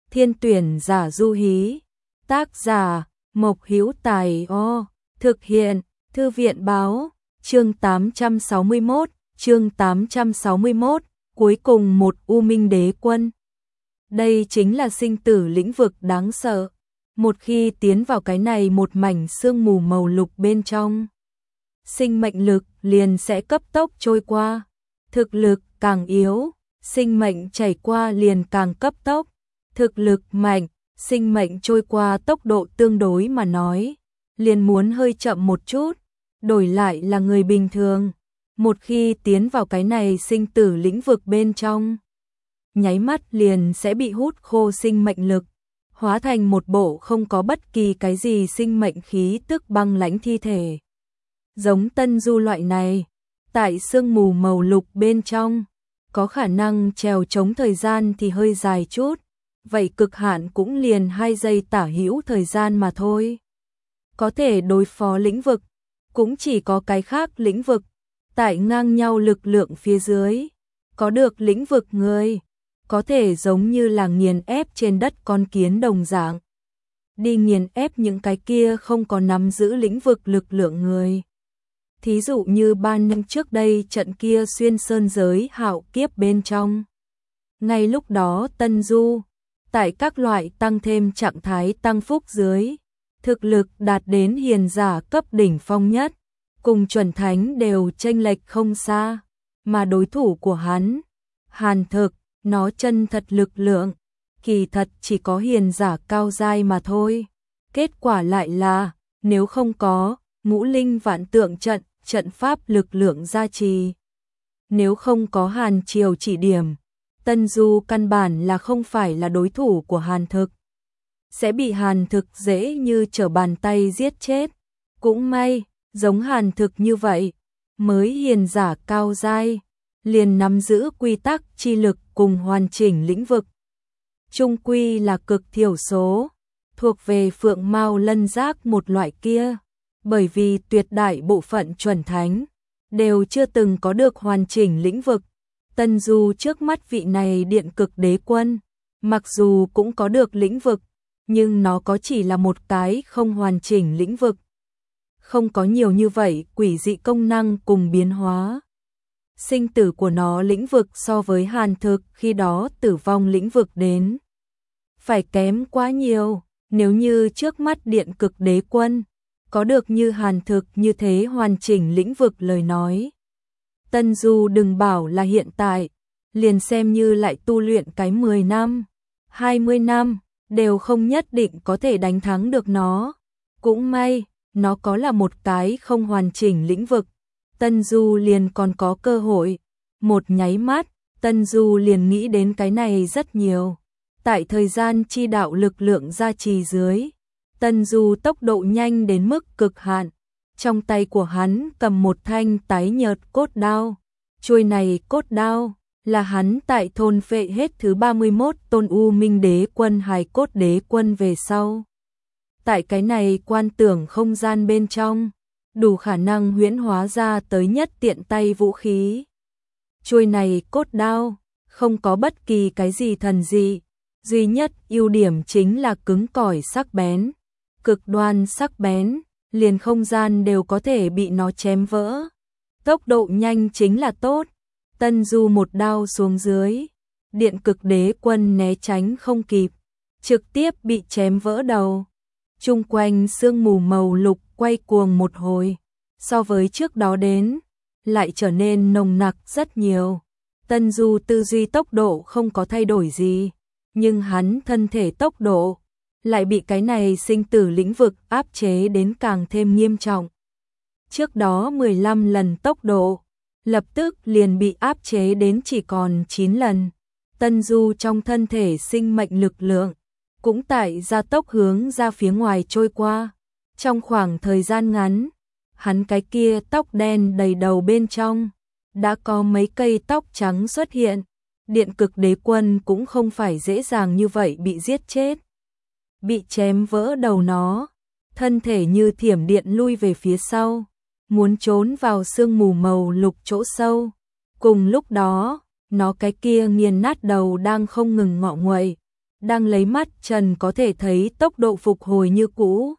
Thiên tuyển giả du hí. Tác giả Mộc Hữu Tài. Thực hiện Thư viện báo. Chương 861, cuối cùng một U Minh Đế Quân. Đây chính là sinh tử lĩnh vực đáng sợ. Một khi tiến vào cái này một mảnh sương mù màu lục bên trong, sinh mệnh lực liền sẽ cấp tốc trôi qua. Thực lực càng yếu, sinh mệnh chảy qua liền càng cấp tốc. Thực lực mạnh, sinh mệnh trôi qua tốc độ tương đối mà nói, liền muốn hơi chậm một chút. Đổi lại là người bình thường, một khi tiến vào cái này sinh tử lĩnh vực bên trong, nháy mắt liền sẽ bị hút khô sinh mệnh lực, hóa thành một bộ không có bất kỳ cái gì sinh mệnh khí tức băng lãnh thi thể. Giống Tân Du loại này, tại sương mù màu lục bên trong, có khả năng trèo chống thời gian thì hơi dài chút, vậy cực hạn cũng liền 2 giây tả hữu thời gian mà thôi. Có thể đối phó lĩnh vực, cũng chỉ có cái khác lĩnh vực, tại ngang nhau lực lượng phía dưới, có được lĩnh vực người, có thể giống như là nghiền ép trên đất con kiến đồng dạng, đi nghiền ép những cái kia không có nắm giữ lĩnh vực lực lượng người. Thí dụ như 3 năm trước đây trận kia xuyên sơn giới hạo kiếp bên trong. Ngay lúc đó Tân Du, tại các loại tăng thêm trạng thái tăng phúc dưới, thực lực đạt đến hiền giả cấp đỉnh phong nhất, cùng chuẩn thánh đều chênh lệch không xa, mà đối thủ của hắn, Hàn Thực, nó chân thật lực lượng, kỳ thật chỉ có hiền giả cao giai mà thôi. Kết quả lại là, nếu không có ngũ linh vạn tượng trận, trận pháp lực lượng gia trì, nếu không có Hàn Triều chỉ điểm, Tân Du căn bản là không phải là đối thủ của Hàn Thực, sẽ bị Hàn Thực dễ như trở bàn tay giết chết. Cũng may, giống Hàn Thực như vậy, mới hiền giả cao giai, liền nắm giữ quy tắc chi lực cùng hoàn chỉnh lĩnh vực. Trung quy là cực thiểu số, thuộc về phượng mao lân giác một loại kia, bởi vì tuyệt đại bộ phận chuẩn thánh đều chưa từng có được hoàn chỉnh lĩnh vực. Tân Du trước mắt vị này điện cực đế quân, mặc dù cũng có được lĩnh vực, nhưng nó có chỉ là một cái không hoàn chỉnh lĩnh vực, không có nhiều như vậy quỷ dị công năng cùng biến hóa. Sinh tử của nó lĩnh vực so với Hàn Thực khi đó tử vong lĩnh vực đến phải kém quá nhiều. Nếu như trước mắt điện cực đế quân có được như Hàn Thực như thế hoàn chỉnh lĩnh vực lời nói, Tân Du đừng bảo là hiện tại, liền xem như lại tu luyện cái 10 năm, 20 năm, đều không nhất định có thể đánh thắng được nó. Cũng may, nó có là một cái không hoàn chỉnh lĩnh vực, Tân Du liền còn có cơ hội. Một nháy mắt, Tân Du liền nghĩ đến cái này rất nhiều. Tại thời gian chi đạo lực lượng gia trì dưới, Tân Du tốc độ nhanh đến mức cực hạn. Trong tay của hắn cầm một thanh tái nhợt cốt đao. Chuôi này cốt đao là hắn tại thôn phệ hết thứ 31 tôn U Minh Đế Quân hài cốt đế quân về sau, tại cái này quan tưởng không gian bên trong, đủ khả năng huyễn hóa ra tới nhất tiện tay vũ khí. Chuôi này cốt đao không có bất kỳ cái gì thần dị, duy nhất ưu điểm chính là cứng cỏi sắc bén, cực đoan sắc bén, liền không gian đều có thể bị nó chém vỡ. Tốc độ nhanh chính là tốt. Tân Du một đao xuống dưới, điện cực đế quân né tránh không kịp, trực tiếp bị chém vỡ đầu. Chung quanh sương mù màu lục quay cuồng một hồi, so với trước đó đến, lại trở nên nồng nặc rất nhiều. Tân Du tư duy tốc độ không có thay đổi gì, nhưng hắn thân thể tốc độ lại bị cái này sinh tử lĩnh vực áp chế đến càng thêm nghiêm trọng. Trước đó 15 lần tốc độ, lập tức liền bị áp chế đến chỉ còn 9 lần. Tân Du trong thân thể sinh mệnh lực lượng cũng tại gia tốc hướng ra phía ngoài trôi qua. Trong khoảng thời gian ngắn, hắn cái kia tóc đen đầy đầu bên trong đã có mấy cây tóc trắng xuất hiện. Điện cực đế quân cũng không phải dễ dàng như vậy bị giết chết. Bị chém vỡ đầu nó, thân thể như thiểm điện lui về phía sau, muốn trốn vào sương mù màu lục chỗ sâu. Cùng lúc đó, nó cái kia nghiền nát đầu đang không ngừng ngọ nguậy, đang lấy mắt trần có thể thấy tốc độ phục hồi như cũ.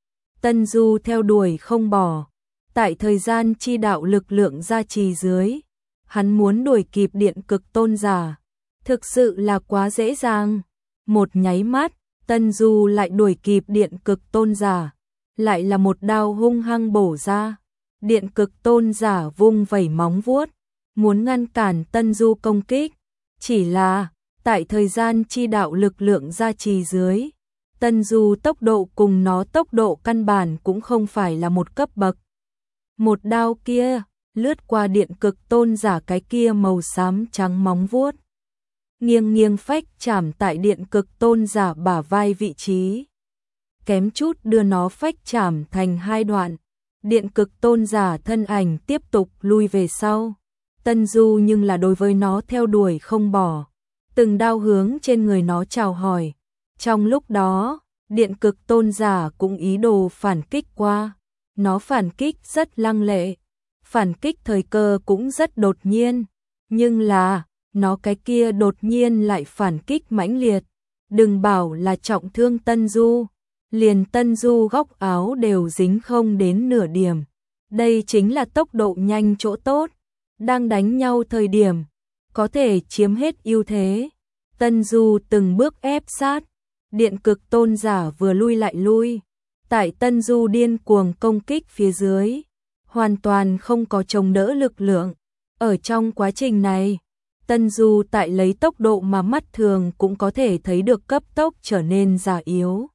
Tân Du theo đuổi không bỏ, tại thời gian chi đạo lực lượng gia trì dưới, hắn muốn đuổi kịp điện cực tôn giả, thực sự là quá dễ dàng. Một nháy mắt, Tân Du lại đuổi kịp điện cực tôn giả, lại là một đao hung hăng bổ ra. Điện cực tôn giả vung vẩy móng vuốt, muốn ngăn cản Tân Du công kích, chỉ là tại thời gian chi đạo lực lượng gia trì dưới, Tân Du tốc độ cùng nó tốc độ căn bản cũng không phải là một cấp bậc. Một đao kia lướt qua điện cực tôn giả cái kia màu xám trắng móng vuốt, nghiêng nghiêng phách chạm tại điện cực tôn giả bả vai vị trí, kém chút đưa nó phách chạm thành hai đoạn. Điện cực tôn giả thân ảnh tiếp tục lui về sau. Tân Du nhưng là đối với nó theo đuổi không bỏ, từng đao hướng trên người nó chào hỏi. Trong lúc đó, điện cực tôn giả cũng ý đồ phản kích qua. Nó phản kích rất lăng lệ, phản kích thời cơ cũng rất đột nhiên, nhưng là nó cái kia đột nhiên lại phản kích mãnh liệt, đừng bảo là trọng thương Tân Du, liền Tân Du góc áo đều dính không đến nửa điểm. Đây chính là tốc độ nhanh chỗ tốt, đang đánh nhau thời điểm có thể chiếm hết ưu thế. Tân Du từng bước ép sát, điện cực tôn giả vừa lui lại lui, tại Tân Du điên cuồng công kích phía dưới, hoàn toàn không có chống đỡ lực lượng. Ở trong quá trình này, Tân Du tại lấy tốc độ mà mắt thường cũng có thể thấy được cấp tốc trở nên già yếu.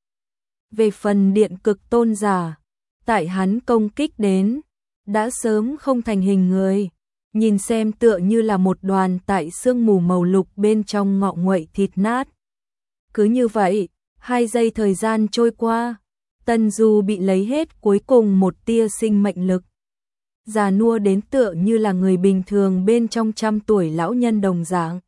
Về phần điện cực tôn giả, tại hắn công kích đến, đã sớm không thành hình người, nhìn xem tựa như là một đoàn tại sương mù màu lục bên trong ngọ nguậy thịt nát. Cứ như vậy, 2 giây thời gian trôi qua, Tân Du bị lấy hết cuối cùng một tia sinh mệnh lực. Già nua đến tựa như là người bình thường bên trong 100 tuổi lão nhân đồng dạng,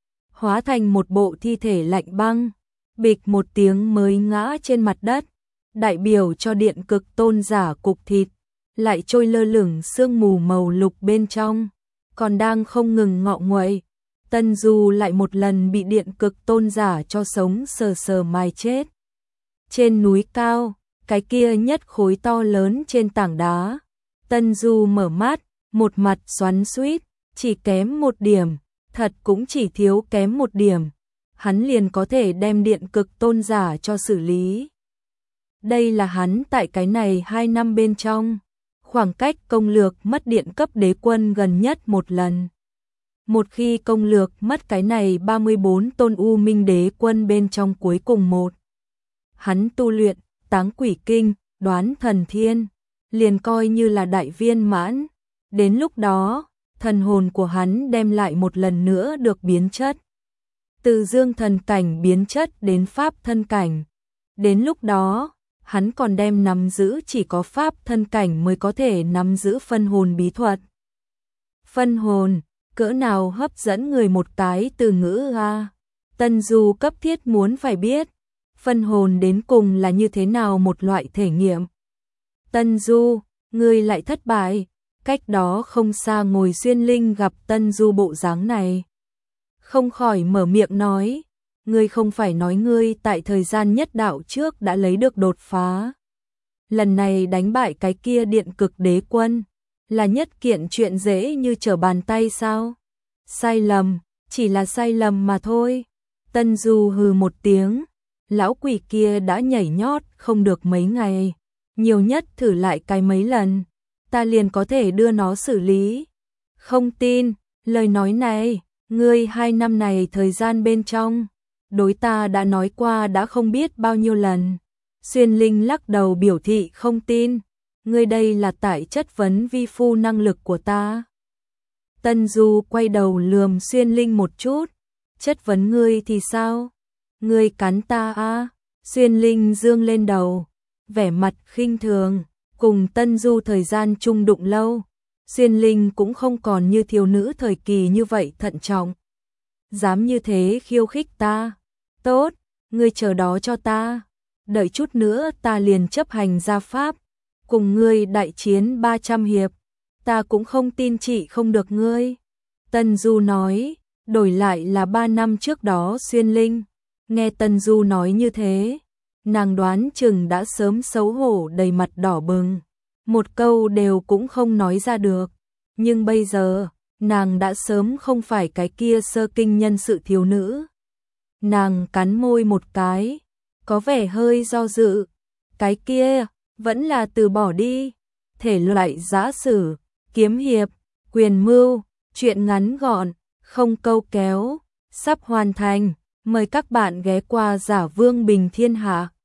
hóa thành một bộ thi thể lạnh băng, bịch một tiếng mới ngã trên mặt đất, đại biểu cho điện cực tôn giả cục thịt, lại trôi lơ lửng sương mù màu lục bên trong, còn đang không ngừng ngọ nguậy. Tân Du lại một lần bị điện cực tôn giả cho sống sờ sờ mài chết. Trên núi cao, cái kia nhất khối to lớn trên tảng đá, Tân Du mở mắt, một mặt xoắn xuýt, chỉ kém một điểm, thật cũng chỉ thiếu kém một điểm, hắn liền có thể đem điện cực tôn giả cho xử lý. Đây là hắn tại cái này 2 năm bên trong, khoảng cách công lược mất điện cấp đế quân gần nhất một lần. Một khi công lược mất cái này 34 tôn U Minh đế quân bên trong cuối cùng một, hắn tu luyện Táng Quỷ Kinh, Đoán Thần Thiên, liền coi như là đại viên mãn. Đến lúc đó, thần hồn của hắn đem lại một lần nữa được biến chất, từ dương thần cảnh biến chất đến pháp thân cảnh. Đến lúc đó, hắn còn đem nắm giữ chỉ có pháp thân cảnh mới có thể nắm giữ phân hồn bí thuật. Phân hồn, cỡ nào hấp dẫn người một cái từ ngữ a. Tân Du cấp thiết muốn phải biết, phân hồn đến cùng là như thế nào một loại thể nghiệm. Tân Du, ngươi lại thất bại. Cách đó không xa Ngồi Xuyên Linh gặp Tân Du bộ dáng này, không khỏi mở miệng nói, ngươi không phải nói ngươi tại thời gian nhất đạo trước đã lấy được đột phá. Lần này đánh bại cái kia điện cực đế quân, là nhất kiện chuyện dễ như trở bàn tay sao? Sai lầm, chỉ là sai lầm mà thôi. Tân Du hừ một tiếng, lão quỷ kia đã nhảy nhót không được mấy ngày, nhiều nhất thử lại cái mấy lần, ta liền có thể đưa nó xử lý. Không tin, lời nói này, ngươi 2 năm này thời gian bên trong, đối ta đã nói qua đã không biết bao nhiêu lần. Xuyên Linh lắc đầu biểu thị không tin, ngươi đây là tại chất vấn vi phu năng lực của ta. Tân Du quay đầu lườm Xuyên Linh một chút, chất vấn ngươi thì sao? Ngươi cắn ta à? Xuyên Linh dương lên đầu, vẻ mặt khinh thường, cùng Tân Du thời gian chung đụng lâu, Xuyên Linh cũng không còn như thiếu nữ thời kỳ như vậy thận trọng. Dám như thế khiêu khích ta? Tốt, ngươi chờ đó cho ta, đợi chút nữa ta liền chấp hành gia pháp, cùng ngươi đại chiến 300 hiệp, ta cũng không tin chị không được ngươi. Tân Du nói, đổi lại là 3 năm trước đó Xuyên Linh, Nghe Tân Du nói như thế, nàng đoán chừng đã sớm xấu hổ đầy mặt đỏ bừng, một câu đều cũng không nói ra được. Nhưng bây giờ, nàng đã sớm không phải cái kia sơ kinh nhân sự thiếu nữ. Nàng cắn môi một cái, có vẻ hơi do dự. Cái kia, vẫn là từ bỏ đi. Thể loại giã sử, kiếm hiệp, quyền mưu, truyện ngắn gọn, không câu kéo, sắp hoàn thành. Mời các bạn ghé qua Giả Vương Bình Thiên Hạ.